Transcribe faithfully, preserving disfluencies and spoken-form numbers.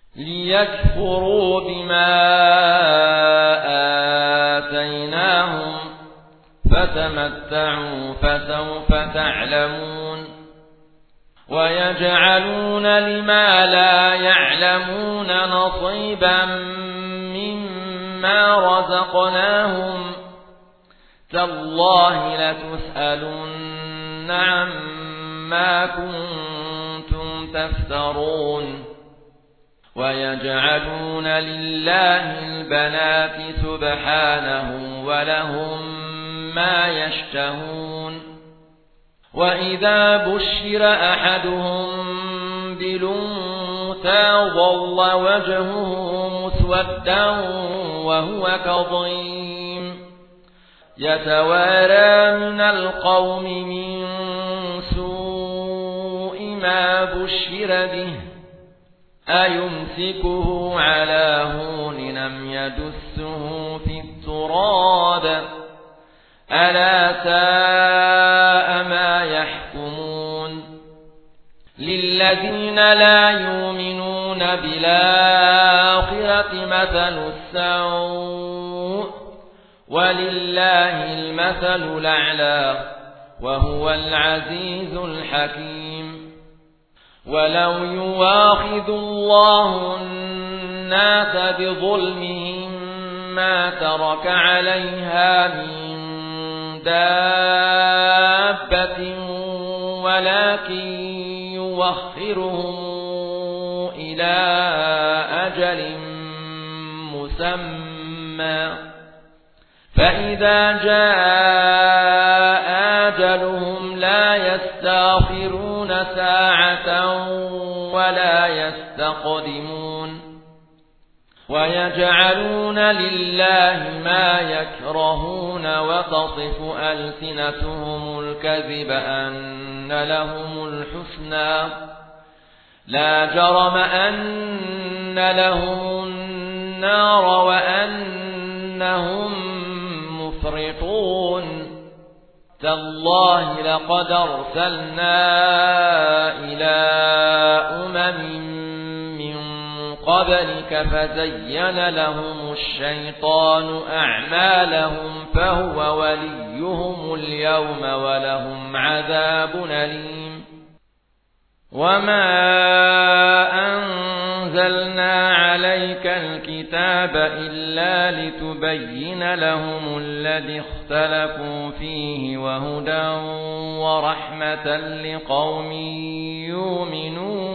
ليكفروا بما آتيناهم فتمتعوا فسوف تعلمون ويجعلون لما لا يعلمون نصيبا مما رزقناهم تالله لتسألن عما كنتم تفترون ويجعلون لله البنات سبحانه ولهم ما يشتهون وإذا بشر أحدهم بالأنثى ظل وجهه مسودا وهو كظيم يتوارى من القوم من سوء ما بشر به أيمسكه على هون أم يدسه في التراب ألا ساء ما يحكمون للذين لا يؤمنون بالآخرة مثل السوء ولله المثل الأعلى وهو العزيز الحكيم ولو يواخذ الله الناس بظلمهم ما ترك عليها من دابة ولكن يوخرهم إلى أجل مسمى فإذا جاء أجلهم لا يستأخرون ساعة ولا يستقدمون ويجعلون لله ما يكرهون وتصف ألسنتهم الكذب أن لهم الحسنى لا جرم أن لهم النار وأنهم مفرطون تالله لقد أرسلنا إلى أمم قبلك فزين لهم الشيطان أعمالهم فهو وليهم اليوم ولهم عذاب أليم وما أنزلنا عليك الكتاب إلا لتبين لهم الذي اختلفوا فيه وهدى ورحمة لقوم يؤمنون